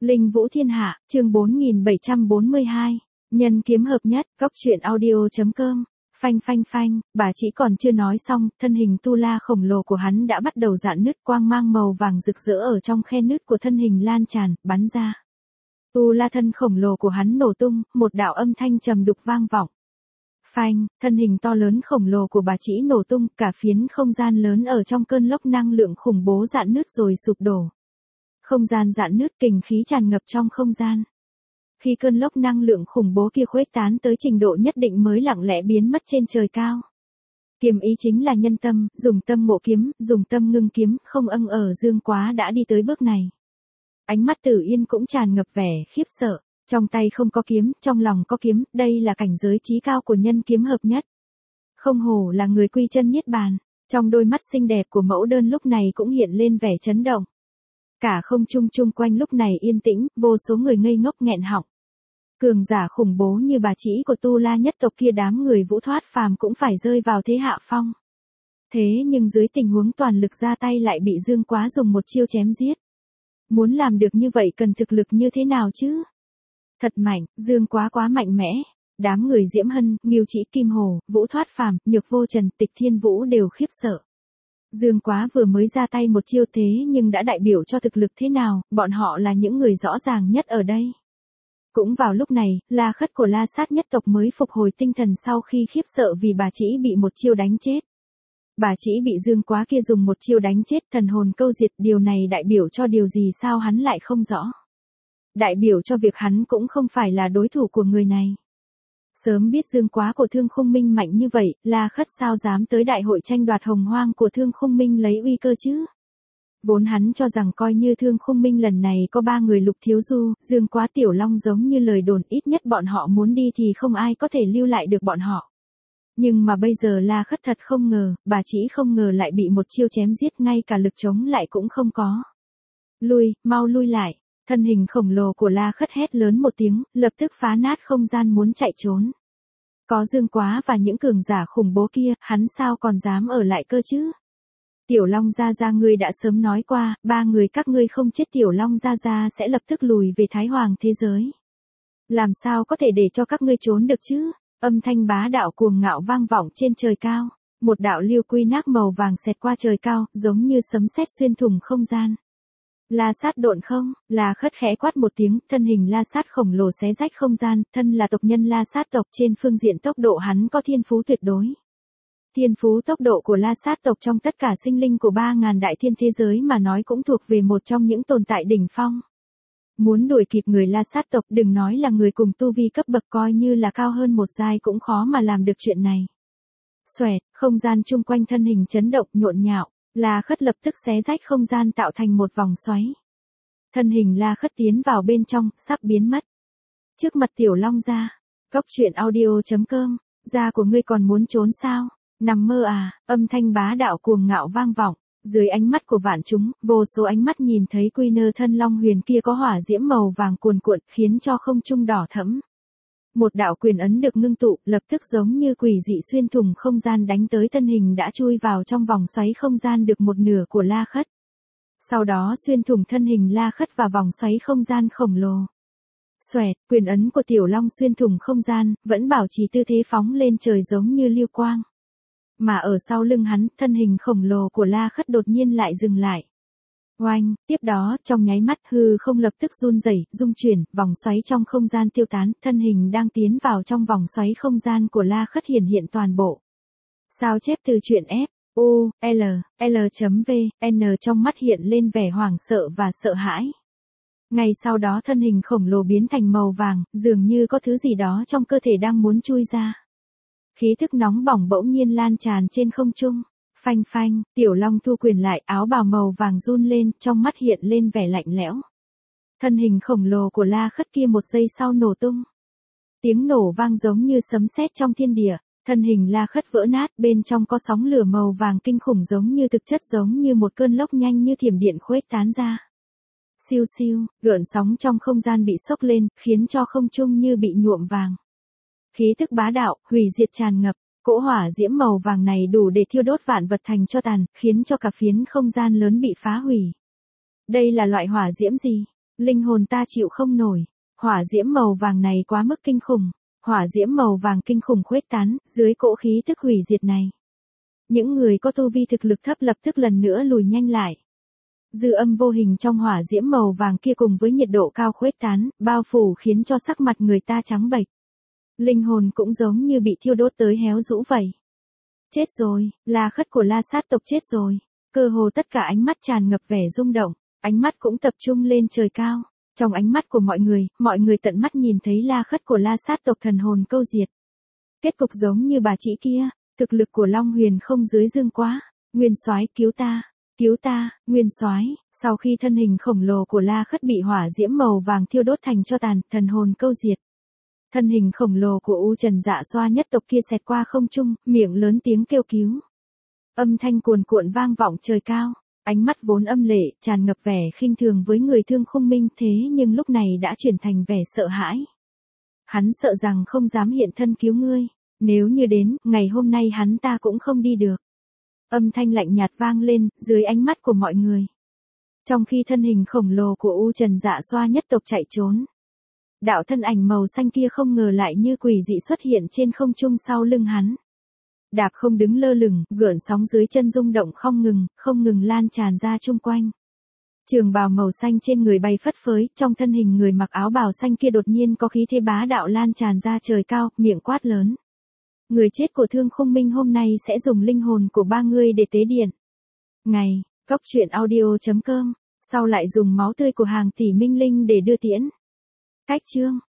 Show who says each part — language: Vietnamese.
Speaker 1: Linh Vũ Thiên Hạ, chương 4742, nhân kiếm hợp nhất, góc truyện audio.com. Phanh phanh phanh, bà chỉ còn chưa nói xong, thân hình tu la khổng lồ của hắn đã bắt đầu rạn nứt, quang mang màu vàng rực rỡ ở trong khe nứt của thân hình lan tràn, bắn ra. Tu la thân khổng lồ của hắn nổ tung, một đạo âm thanh trầm đục vang vọng. Phanh, thân hình to lớn khổng lồ của bà chỉ nổ tung, cả phiến không gian lớn ở trong cơn lốc năng lượng khủng bố rạn nứt rồi sụp đổ. Không gian rạn nứt, kình khí tràn ngập trong không gian. Khi cơn lốc năng lượng khủng bố kia khuếch tán tới trình độ nhất định mới lặng lẽ biến mất trên trời cao. Kiếm ý chính là nhân tâm, dùng tâm ngộ kiếm, dùng tâm ngưng kiếm, không Dương Quá đã đi tới bước này. Ánh mắt Tử Yên cũng tràn ngập vẻ khiếp sợ, trong tay không có kiếm, trong lòng có kiếm, đây là cảnh giới chí cao của nhân kiếm hợp nhất. Không hổ là người quy chân niết bàn, trong đôi mắt xinh đẹp của mẫu đơn lúc này cũng hiện lên vẻ chấn động. Cả không trung chung quanh lúc này yên tĩnh, vô số người ngây ngốc nghẹn họng. Cường giả khủng bố như bà chỉ của Tu La nhất tộc kia, đám người Vũ Thoát phàm cũng phải rơi vào thế hạ phong. Thế nhưng dưới tình huống toàn lực ra tay lại bị Dương Quá dùng một chiêu chém giết. Muốn làm được như vậy cần thực lực như thế nào chứ? Thật mạnh, Dương Quá quá mạnh mẽ. Đám người Diễm Hân, Ngưu Chỉ, Kim Hồ, Vũ Thoát phàm, Nhược Vô Trần, Tịch Thiên Vũ đều khiếp sợ. Dương Quá vừa mới ra tay một chiêu thế nhưng đã đại biểu cho thực lực thế nào, bọn họ là những người rõ ràng nhất ở đây. Cũng vào lúc này, La Khất của La Sát nhất tộc mới phục hồi tinh thần sau khi khiếp sợ vì bà chỉ bị một chiêu đánh chết. Bà chỉ bị Dương Quá kia dùng một chiêu đánh chết, thần hồn câu diệt, điều này đại biểu cho điều gì sao hắn lại không rõ. Đại biểu cho việc hắn cũng không phải là đối thủ của người này. Sớm biết Dương Quá của Thương Khung Minh mạnh như vậy, La Khất sao dám tới đại hội tranh đoạt hồng hoang của Thương Khung Minh lấy uy cơ chứ? Vốn hắn cho rằng coi như Thương Khung Minh lần này có 3 người Lục Thiếu Du, Dương Quá, Tiểu Long giống như lời đồn, ít nhất bọn họ muốn đi thì không ai có thể lưu lại được bọn họ. Nhưng mà bây giờ La Khất thật không ngờ, bà chỉ không ngờ lại bị một chiêu chém giết, ngay cả lực chống lại cũng không có. Lui, mau lui lại. Thân hình khổng lồ của La Khất hét lớn một tiếng, lập tức phá nát không gian muốn chạy trốn. Có Dương Quá và những cường giả khủng bố kia, hắn sao còn dám ở lại cơ chứ? Tiểu Long Gia Gia, ngươi đã sớm nói qua, 3 người các ngươi không chết Tiểu Long Gia Gia sẽ lập tức lùi về Thái Hoàng thế giới. Làm sao có thể để cho các ngươi trốn được chứ? Âm thanh bá đạo cuồng ngạo vang vọng trên trời cao. Một đạo lưu quy nát màu vàng xẹt qua trời cao, giống như sấm sét xuyên thủng không gian. La Sát độn không, La Khất khẽ quát một tiếng, thân hình La Sát khổng lồ xé rách không gian, thân là tộc nhân La Sát tộc, trên phương diện tốc độ hắn có thiên phú tuyệt đối. Thiên phú tốc độ của La Sát tộc trong tất cả sinh linh của 3.000 đại thiên thế giới mà nói cũng thuộc về một trong những tồn tại đỉnh phong. Muốn đuổi kịp người La Sát tộc, đừng nói là người cùng tu vi cấp bậc, coi như là cao hơn một giai cũng khó mà làm được chuyện này. Xoẹt, không gian chung quanh thân hình chấn động nhộn nhạo. La Khất lập tức xé rách không gian tạo thành một vòng xoáy. Thân hình La Khất tiến vào bên trong, sắp biến mất. Trước mặt Tiểu Long Gia, góc truyện audio.com, da của ngươi còn muốn trốn sao? Nằm mơ à? Âm thanh bá đạo cuồng ngạo vang vọng, dưới ánh mắt của vạn chúng, vô số ánh mắt nhìn thấy quy nơ thân Long Huyền kia có hỏa diễm màu vàng cuồn cuộn, khiến cho không trung đỏ thẫm. Một đạo quyền ấn được ngưng tụ, lập tức giống như quỷ dị xuyên thủng không gian đánh tới thân hình đã chui vào trong vòng xoáy không gian được một nửa của La Khất. Sau đó xuyên thủng thân hình La Khất và vòng xoáy không gian khổng lồ. Xoẹt, quyền ấn của Tiểu Long xuyên thủng không gian, vẫn bảo trì tư thế phóng lên trời giống như lưu quang. Mà ở sau lưng hắn, thân hình khổng lồ của La Khất đột nhiên lại dừng lại. Oanh, tiếp đó, trong nháy mắt hư không lập tức run rẩy, rung chuyển, vòng xoáy trong không gian tiêu tán, thân hình đang tiến vào trong vòng xoáy không gian của La Khất hiện toàn bộ. Sao chép từ truyện F, U, L, L.V, N trong mắt hiện lên vẻ hoảng sợ và sợ hãi. Ngay sau đó thân hình khổng lồ biến thành màu vàng, dường như có thứ gì đó trong cơ thể đang muốn chui ra. Khí thức nóng bỏng bỗng nhiên lan tràn trên không trung. Phanh phanh, Tiểu Long thu quyền lại, áo bào màu vàng run lên, trong mắt hiện lên vẻ lạnh lẽo. Thân hình khổng lồ của La Khất kia một giây sau nổ tung. Tiếng nổ vang giống như sấm sét trong thiên địa, thân hình La Khất vỡ nát, bên trong có sóng lửa màu vàng kinh khủng giống như thực chất, giống như một cơn lốc nhanh như thiểm điện khuếch tán ra. Siêu siêu, gợn sóng trong không gian bị sốc lên, khiến cho không trung như bị nhuộm vàng. Khí tức bá đạo, hủy diệt tràn ngập. Cỗ hỏa diễm màu vàng này đủ để thiêu đốt vạn vật thành tro tàn, khiến cho cả phiến không gian lớn bị phá hủy. Đây là loại hỏa diễm gì? Linh hồn ta chịu không nổi. Hỏa diễm màu vàng này quá mức kinh khủng. Hỏa diễm màu vàng kinh khủng khuếch tán, dưới cỗ khí tức hủy diệt này. Những người có tu vi thực lực thấp lập tức lần nữa lùi nhanh lại. Dư âm vô hình trong hỏa diễm màu vàng kia cùng với nhiệt độ cao khuếch tán, bao phủ khiến cho sắc mặt người ta trắng bệch. Linh hồn cũng giống như bị thiêu đốt tới héo rũ vậy. Chết rồi, La Khất của La Sát tộc chết rồi. Cơ hồ tất cả ánh mắt tràn ngập vẻ rung động, ánh mắt cũng tập trung lên trời cao. Trong ánh mắt của mọi người tận mắt nhìn thấy La Khất của La Sát tộc thần hồn câu diệt. Kết cục giống như bà chị kia, thực lực của Long Huyền không dưới dương quá. Nguyên Soái cứu ta, Nguyên Soái. Sau khi thân hình khổng lồ của La Khất bị hỏa diễm màu vàng thiêu đốt thành tro tàn, thần hồn câu diệt. Thân hình khổng lồ của U Trần Dạ Xoa nhất tộc kia xẹt qua không trung, miệng lớn tiếng kêu cứu. Âm thanh cuồn cuộn vang vọng trời cao, ánh mắt vốn âm lệ, tràn ngập vẻ khinh thường với người Thương Khung Minh, thế nhưng lúc này đã chuyển thành vẻ sợ hãi. Hắn sợ rằng không dám hiện thân cứu ngươi, nếu như đến, ngày hôm nay hắn ta cũng không đi được. Âm thanh lạnh nhạt vang lên, dưới ánh mắt của mọi người. Trong khi thân hình khổng lồ của U Trần Dạ Xoa nhất tộc chạy trốn, đạo thân ảnh màu xanh kia không ngờ lại như quỷ dị xuất hiện trên không trung sau lưng hắn. Đạp không đứng lơ lửng, gợn sóng dưới chân rung động không ngừng lan tràn ra chung quanh. Trường bào màu xanh trên người bay phất phới, trong thân hình người mặc áo bào xanh kia đột nhiên có khí thế bá đạo lan tràn ra trời cao, miệng quát lớn. Người chết của Thương Khung Minh hôm nay sẽ dùng linh hồn của ba người để tế điện. Ngày, Góc Truyện Audio.com, sau lại dùng máu tươi của hàng tỷ minh linh để đưa tiễn. Cách chương